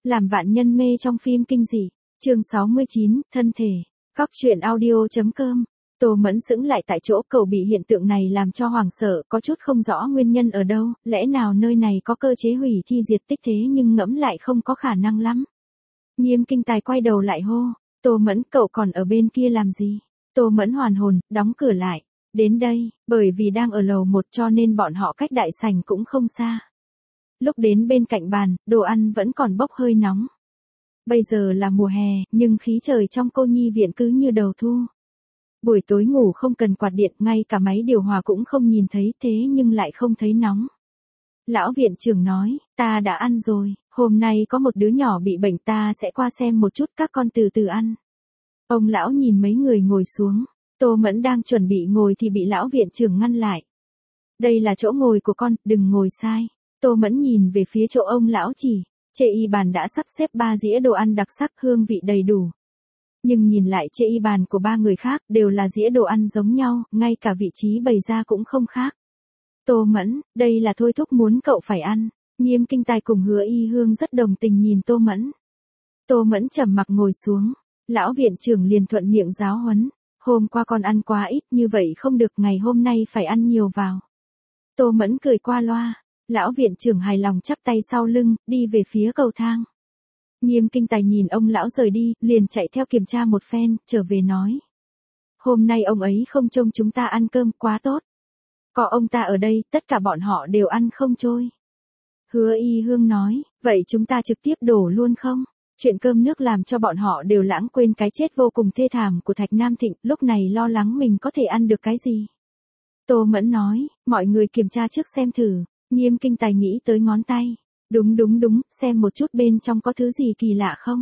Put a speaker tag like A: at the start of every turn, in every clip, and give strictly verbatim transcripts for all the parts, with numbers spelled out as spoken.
A: Làm vạn nhân mê trong phim kinh dị. Chương sáu mươi chín, thân thể. Cóc truyện audio.com. Tô Mẫn sững lại tại chỗ, cậu bị hiện tượng này làm cho hoảng sợ, có chút không rõ nguyên nhân ở đâu, lẽ nào nơi này có cơ chế hủy thi diệt tích thế nhưng ngẫm lại không có khả năng lắm. Nghiêm Kinh Tài quay đầu lại hô, Tô Mẫn, cậu còn ở bên kia làm gì? Tô Mẫn hoàn hồn, đóng cửa lại. Đến đây, bởi vì đang ở lầu một cho nên bọn họ cách đại sảnh cũng không xa. Lúc đến bên cạnh bàn, đồ ăn vẫn còn bốc hơi nóng. Bây giờ là mùa hè, nhưng khí trời trong cô nhi viện cứ như đầu thu. Buổi tối ngủ không cần quạt điện, ngay cả máy điều hòa cũng không nhìn thấy, thế nhưng lại không thấy nóng. Lão viện trưởng nói, ta đã ăn rồi, hôm nay có một đứa nhỏ bị bệnh, ta sẽ qua xem một chút, các con từ từ ăn. Ông lão nhìn mấy người ngồi xuống, Tô Mẫn đang chuẩn bị ngồi thì bị lão viện trưởng ngăn lại. Đây là chỗ ngồi của con, đừng ngồi sai. Tô Mẫn nhìn về phía chỗ ông lão chỉ, chê y bàn đã sắp xếp ba dĩa đồ ăn đặc sắc, hương vị đầy đủ. Nhưng nhìn lại chê y bàn của ba người khác, đều là dĩa đồ ăn giống nhau, ngay cả vị trí bày ra cũng không khác. Tô Mẫn, đây là thôi thúc muốn cậu phải ăn. Nghiêm Kinh Tài cùng Hứa Y Hương rất đồng tình nhìn Tô Mẫn. Tô Mẫn trầm mặc ngồi xuống, lão viện trưởng liền thuận miệng giáo huấn, hôm qua con ăn quá ít, như vậy không được, ngày hôm nay phải ăn nhiều vào. Tô Mẫn cười qua loa. Lão viện trưởng hài lòng chắp tay sau lưng, đi về phía cầu thang. Nghiêm Kinh Tài nhìn ông lão rời đi, liền chạy theo kiểm tra một phen, trở về nói. Hôm nay ông ấy không trông chúng ta ăn cơm, quá tốt. Có ông ta ở đây, tất cả bọn họ đều ăn không trôi. Hứa Y Hương nói, vậy chúng ta trực tiếp đổ luôn không? Chuyện cơm nước làm cho bọn họ đều lãng quên cái chết vô cùng thê thảm của Thạch Nam Thịnh, lúc này lo lắng mình có thể ăn được cái gì. Tô Mẫn nói, mọi người kiểm tra trước xem thử. Nghiêm Kinh Tài nghĩ tới ngón tay. Đúng đúng đúng, xem một chút bên trong có thứ gì kỳ lạ không.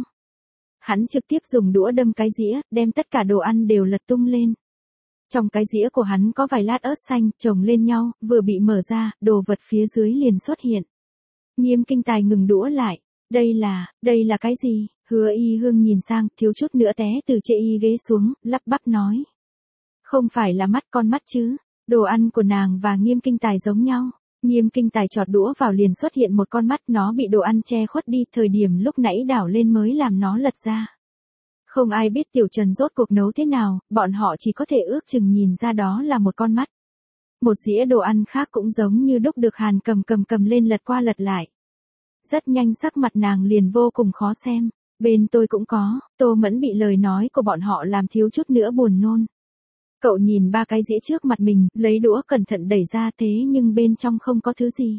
A: Hắn trực tiếp dùng đũa đâm cái dĩa, đem tất cả đồ ăn đều lật tung lên. Trong cái dĩa của hắn có vài lát ớt xanh, chồng lên nhau, vừa bị mở ra, đồ vật phía dưới liền xuất hiện. Nghiêm Kinh Tài ngừng đũa lại. Đây là, đây là cái gì? Hứa Y Hương nhìn sang, thiếu chút nữa té từ chê y ghế xuống, lắp bắp nói. Không phải là mắt con mắt chứ, đồ ăn của nàng và Nghiêm Kinh Tài giống nhau. Nghiêm Kinh Tài chọt đũa vào liền xuất hiện một con mắt, nó bị đồ ăn che khuất đi, thời điểm lúc nãy đảo lên mới làm nó lật ra. Không ai biết Tiểu Trần rốt cuộc nấu thế nào, bọn họ chỉ có thể ước chừng nhìn ra đó là một con mắt. Một dĩa đồ ăn khác cũng giống như đúc được Hàn cầm cầm cầm lên lật qua lật lại. Rất nhanh sắc mặt nàng liền vô cùng khó xem, bên tôi cũng có, Tô Mẫn bị lời nói của bọn họ làm thiếu chút nữa buồn nôn. Cậu nhìn ba cái dĩa trước mặt mình, lấy đũa cẩn thận đẩy ra, thế nhưng bên trong không có thứ gì.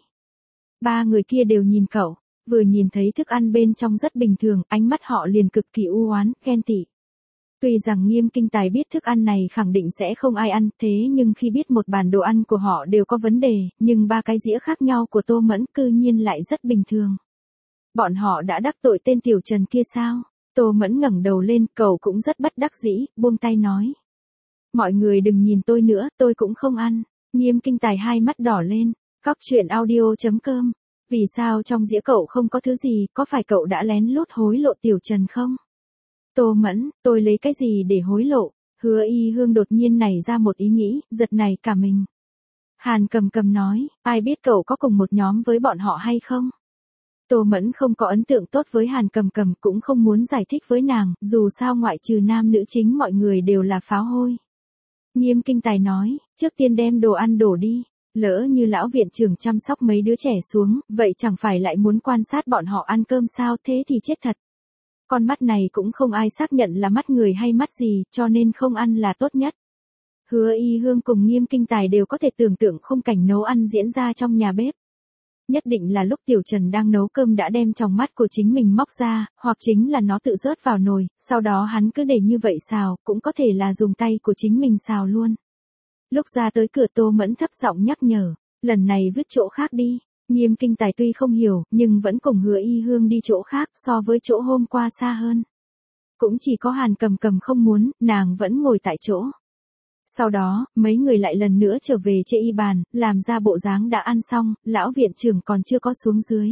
A: Ba người kia đều nhìn cậu, vừa nhìn thấy thức ăn bên trong rất bình thường, ánh mắt họ liền cực kỳ u oán, ghen tị. Tuy rằng Nghiêm Kinh Tài biết thức ăn này khẳng định sẽ không ai ăn, thế nhưng khi biết một bàn đồ ăn của họ đều có vấn đề, nhưng ba cái dĩa khác nhau của Tô Mẫn cư nhiên lại rất bình thường. Bọn họ đã đắc tội tên Tiểu Trần kia sao? Tô Mẫn ngẩng đầu lên, cậu cũng rất bất đắc dĩ, buông tay nói. Mọi người đừng nhìn tôi nữa, tôi cũng không ăn. Nghiêm Kinh Tài hai mắt đỏ lên. Cóc truyện audio.com. Vì sao trong dĩa cậu không có thứ gì, có phải cậu đã lén lút hối lộ Tiểu Trần không? Tô Mẫn, tôi lấy cái gì để hối lộ? Hứa Y Hương đột nhiên nảy ra một ý nghĩ, giật nảy cả mình. Hàn cầm cầm nói, ai biết cậu có cùng một nhóm với bọn họ hay không? Tô Mẫn không có ấn tượng tốt với Hàn cầm cầm, cũng không muốn giải thích với nàng, dù sao ngoại trừ nam nữ chính mọi người đều là pháo hôi. Nghiêm Kinh Tài nói, trước tiên đem đồ ăn đổ đi, lỡ như lão viện trưởng chăm sóc mấy đứa trẻ xuống, vậy chẳng phải lại muốn quan sát bọn họ ăn cơm sao, thế thì chết thật. Con mắt này cũng không ai xác nhận là mắt người hay mắt gì, cho nên không ăn là tốt nhất. Hứa Y Hương cùng Nghiêm Kinh Tài đều có thể tưởng tượng khung cảnh nấu ăn diễn ra trong nhà bếp. Nhất định là lúc Tiểu Trần đang nấu cơm đã đem tròng mắt của chính mình móc ra, hoặc chính là nó tự rớt vào nồi, sau đó hắn cứ để như vậy xào, cũng có thể là dùng tay của chính mình xào luôn. Lúc ra tới cửa Tô Mẫn thấp giọng nhắc nhở, lần này vứt chỗ khác đi. Nghiêm Kinh Tài tuy không hiểu, nhưng vẫn cùng Hứa Y Hương đi chỗ khác, so với chỗ hôm qua xa hơn. Cũng chỉ có Hàn cầm cầm không muốn, nàng vẫn ngồi tại chỗ. Sau đó, mấy người lại lần nữa trở về chê y bàn, làm ra bộ dáng đã ăn xong, lão viện trưởng còn chưa có xuống dưới.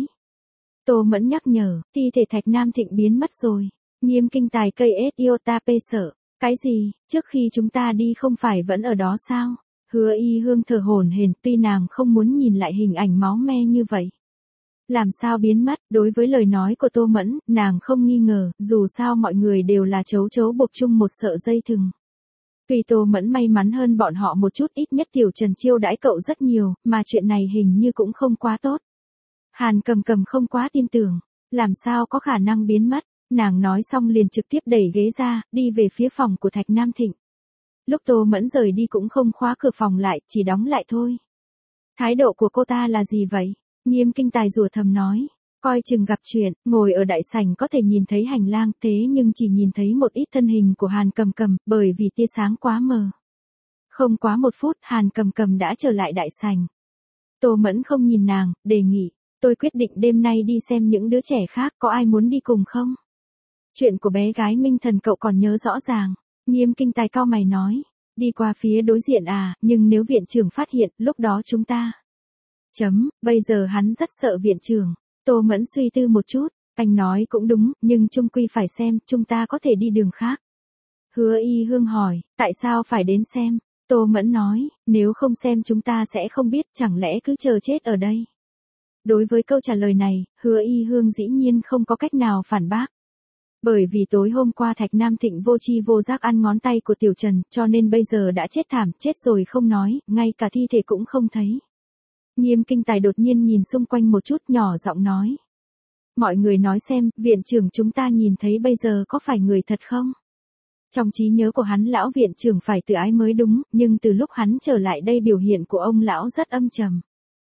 A: Tô Mẫn nhắc nhở, thi thể Thạch Nam Thịnh biến mất rồi. Nghiêm Kinh Tài cây ết iota pê sợ. Cái gì, trước khi chúng ta đi không phải vẫn ở đó sao? Hứa Y Hương thở hổn hển, tuy nàng không muốn nhìn lại hình ảnh máu me như vậy. Làm sao biến mất, đối với lời nói của Tô Mẫn, nàng không nghi ngờ, dù sao mọi người đều là chấu chấu buộc chung một sợi dây thừng. Tuy Tô Mẫn may mắn hơn bọn họ một chút, ít nhất Tiểu Trần chiêu đãi cậu rất nhiều, mà chuyện này hình như cũng không quá tốt. Hàn Cầm Cầm không quá tin tưởng, làm sao có khả năng biến mất, nàng nói xong liền trực tiếp đẩy ghế ra, đi về phía phòng của Thạch Nam Thịnh. Lúc Tô Mẫn rời đi cũng không khóa cửa phòng lại, chỉ đóng lại thôi. Thái độ của cô ta là gì vậy? Nghiêm Kinh Tài rủa thầm nói, coi chừng gặp chuyện, ngồi ở đại sảnh có thể nhìn thấy hành lang, thế nhưng chỉ nhìn thấy một ít thân hình của Hàn Cầm Cầm, bởi vì tia sáng quá mờ. Không quá một phút, Hàn Cầm Cầm đã trở lại đại sảnh. Tô Mẫn không nhìn nàng, đề nghị, tôi quyết định đêm nay đi xem những đứa trẻ khác, có ai muốn đi cùng không? Chuyện của bé gái Minh Thần cậu còn nhớ rõ ràng. Nghiêm Kinh Tài cau mày nói, đi qua phía đối diện à, nhưng nếu viện trưởng phát hiện, lúc đó chúng ta... Chấm, bây giờ hắn rất sợ viện trưởng. Tô Mẫn suy tư một chút, anh nói cũng đúng, nhưng chung quy phải xem, chúng ta có thể đi đường khác. Hứa Y Hương hỏi, tại sao phải đến xem? Tô Mẫn nói, nếu không xem chúng ta sẽ không biết, chẳng lẽ cứ chờ chết ở đây. Đối với câu trả lời này, Hứa Y Hương dĩ nhiên không có cách nào phản bác. Bởi vì tối hôm qua Thạch Nam Thịnh vô chi vô giác ăn ngón tay của Tiểu Trần, cho nên bây giờ đã chết thảm, chết rồi không nói, ngay cả thi thể cũng không thấy. Nghiêm Kinh Tài đột nhiên nhìn xung quanh một chút, nhỏ giọng nói. Mọi người nói xem, viện trưởng chúng ta nhìn thấy bây giờ có phải người thật không? Trong trí nhớ của hắn lão viện trưởng phải tự ái mới đúng, nhưng từ lúc hắn trở lại đây biểu hiện của ông lão rất âm trầm.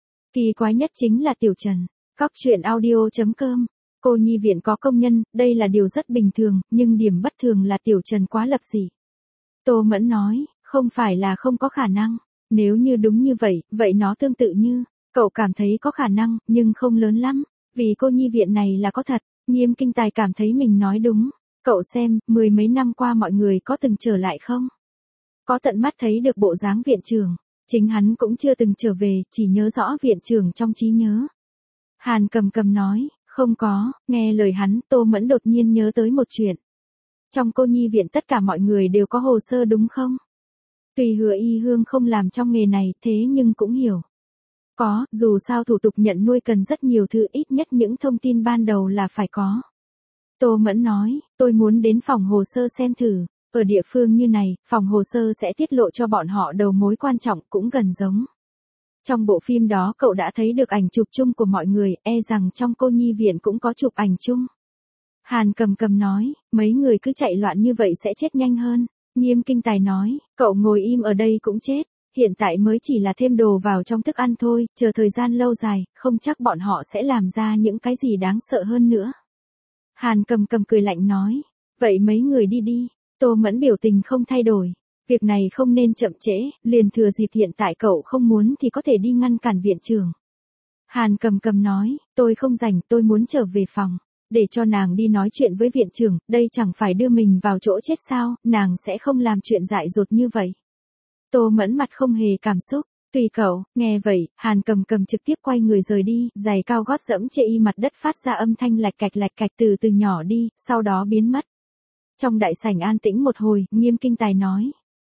A: Kỳ quái nhất chính là Tiểu Trần. Cóc truyện audio chấm com. Cô nhi viện có công nhân, đây là điều rất bình thường, nhưng điểm bất thường là Tiểu Trần quá lập dị. Tô Mẫn nói, không phải là không có khả năng. Nếu như đúng như vậy, vậy nó tương tự như, cậu cảm thấy có khả năng, nhưng không lớn lắm. Vì cô nhi viện này là có thật. Nghiêm Kinh Tài cảm thấy mình nói đúng. Cậu xem, mười mấy năm qua mọi người có từng trở lại không? Có tận mắt thấy được bộ dáng viện trưởng. Chính hắn cũng chưa từng trở về, chỉ nhớ rõ viện trưởng trong trí nhớ. Hàn Cầm Cầm nói, không có, nghe lời hắn, Tô Mẫn đột nhiên nhớ tới một chuyện. Trong cô nhi viện tất cả mọi người đều có hồ sơ đúng không? Tuy Hứa Y Hương không làm trong nghề này, thế nhưng cũng hiểu. Có, dù sao thủ tục nhận nuôi cần rất nhiều thứ, ít nhất những thông tin ban đầu là phải có. Tô Mẫn nói, tôi muốn đến phòng hồ sơ xem thử. Ở địa phương như này, phòng hồ sơ sẽ tiết lộ cho bọn họ đầu mối quan trọng, cũng gần giống. Trong bộ phim đó cậu đã thấy được ảnh chụp chung của mọi người, e rằng trong cô nhi viện cũng có chụp ảnh chung. Hàn Cầm Cầm nói, mấy người cứ chạy loạn như vậy sẽ chết nhanh hơn. Nghiêm Kinh Tài nói, cậu ngồi im ở đây cũng chết. Hiện tại mới chỉ là thêm đồ vào trong thức ăn thôi, chờ thời gian lâu dài, không chắc bọn họ sẽ làm ra những cái gì đáng sợ hơn nữa. Hàn Cầm Cầm cười lạnh nói, vậy mấy người đi đi. Tô Mẫn biểu tình không thay đổi. Việc này không nên chậm trễ, liền thừa dịp hiện tại cậu không muốn thì có thể đi ngăn cản viện trưởng. Hàn Cầm Cầm nói, tôi không rảnh, tôi muốn trở về phòng. Để cho nàng đi nói chuyện với viện trưởng, đây chẳng phải đưa mình vào chỗ chết sao, nàng sẽ không làm chuyện dại dột như vậy. Tô Mẫn mặt không hề cảm xúc, tùy cậu, nghe vậy, Hàn Cầm Cầm trực tiếp quay người rời đi, giày cao gót dẫm chê y mặt đất phát ra âm thanh lạch cạch lạch cạch từ từ nhỏ đi, sau đó biến mất. Trong đại sảnh an tĩnh một hồi, Nghiêm Kinh Tài nói.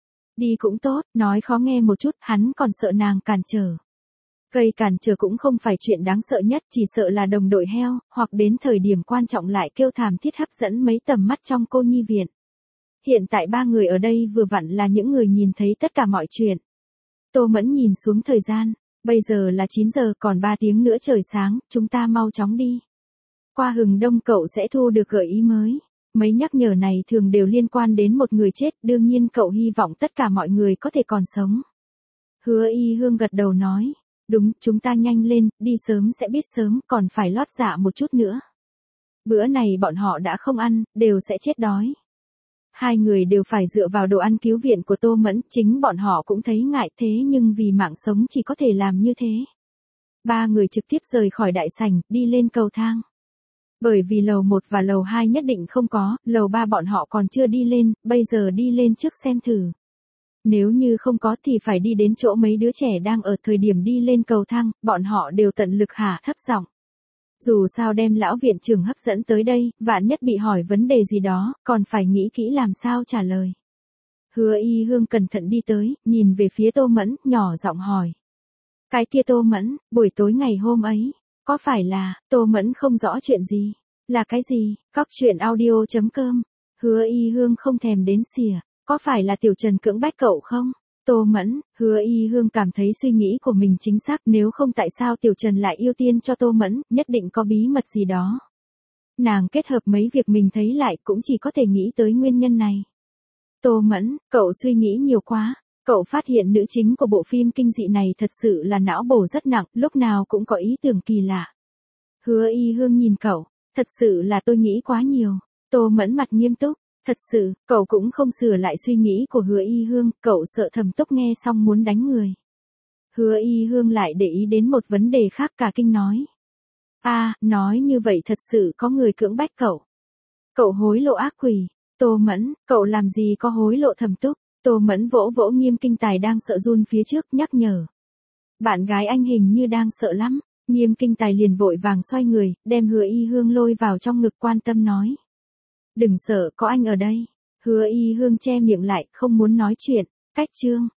A: Đi cũng tốt, nói khó nghe một chút, hắn còn sợ nàng cản trở. Gây cản trở cũng không phải chuyện đáng sợ nhất, chỉ sợ là đồng đội heo, hoặc đến thời điểm quan trọng lại kêu thảm thiết hấp dẫn mấy tầm mắt trong cô nhi viện. Hiện tại ba người ở đây vừa vặn là những người nhìn thấy tất cả mọi chuyện. Tô Mẫn nhìn xuống thời gian, bây giờ là chín giờ, còn ba tiếng nữa trời sáng, chúng ta mau chóng đi. Qua hừng đông cậu sẽ thu được gợi ý mới. Mấy nhắc nhở này thường đều liên quan đến một người chết, đương nhiên cậu hy vọng tất cả mọi người có thể còn sống. Hứa Y Hương gật đầu nói, đúng, chúng ta nhanh lên, đi sớm sẽ biết sớm, còn phải lót dạ một chút nữa. Bữa này bọn họ đã không ăn, đều sẽ chết đói. Hai người đều phải dựa vào đồ ăn cứu viện của Tô Mẫn, chính bọn họ cũng thấy ngại, thế nhưng vì mạng sống chỉ có thể làm như thế. Ba người trực tiếp rời khỏi đại sảnh, đi lên cầu thang. Bởi vì lầu một và lầu hai nhất định không có, lầu ba bọn họ còn chưa đi lên, bây giờ đi lên trước xem thử. Nếu như không có thì phải đi đến chỗ mấy đứa trẻ đang ở thời điểm đi lên cầu thang, bọn họ đều tận lực hạ thấp giọng. Dù sao đem lão viện trưởng hấp dẫn tới đây, vạn nhất bị hỏi vấn đề gì đó, còn phải nghĩ kỹ làm sao trả lời. Hứa Y Hương cẩn thận đi tới, nhìn về phía Tô Mẫn, nhỏ giọng hỏi. Cái kia Tô Mẫn, buổi tối ngày hôm ấy, Có phải là, Tô Mẫn không rõ chuyện gì? Là cái gì? Cóc truyện audio.com. Hứa Y Hương không thèm đến xỉa. Có phải là Tiểu Trần cưỡng bách cậu không? Tô Mẫn, Hứa Y Hương cảm thấy suy nghĩ của mình chính xác, nếu không tại sao Tiểu Trần lại ưu tiên cho Tô Mẫn, nhất định có bí mật gì đó. Nàng kết hợp mấy việc mình thấy lại cũng chỉ có thể nghĩ tới nguyên nhân này. Tô Mẫn, cậu suy nghĩ nhiều quá. Cậu phát hiện nữ chính của bộ phim kinh dị này thật sự là não bổ rất nặng, lúc nào cũng có ý tưởng kỳ lạ. Hứa Y Hương nhìn cậu, thật sự là tôi nghĩ quá nhiều. Tô Mẫn mặt nghiêm túc, thật sự, cậu cũng không sửa lại suy nghĩ của Hứa Y Hương, cậu sợ Thẩm Túc nghe xong muốn đánh người. Hứa Y Hương lại để ý đến một vấn đề khác, cả kinh nói. A, à, nói như vậy thật sự có người cưỡng bách cậu. Cậu hối lộ ác quỷ. Tô Mẫn, cậu làm gì có hối lộ Thẩm Túc? Tô Mẫn vỗ vỗ Nghiêm Kinh Tài đang sợ run phía trước, nhắc nhở. Bạn gái anh hình như đang sợ lắm. Nghiêm Kinh Tài liền vội vàng xoay người, đem Hứa Y Hương lôi vào trong ngực, quan tâm nói. Đừng sợ, có anh ở đây. Hứa Y Hương che miệng lại, không muốn nói chuyện. Cách chương.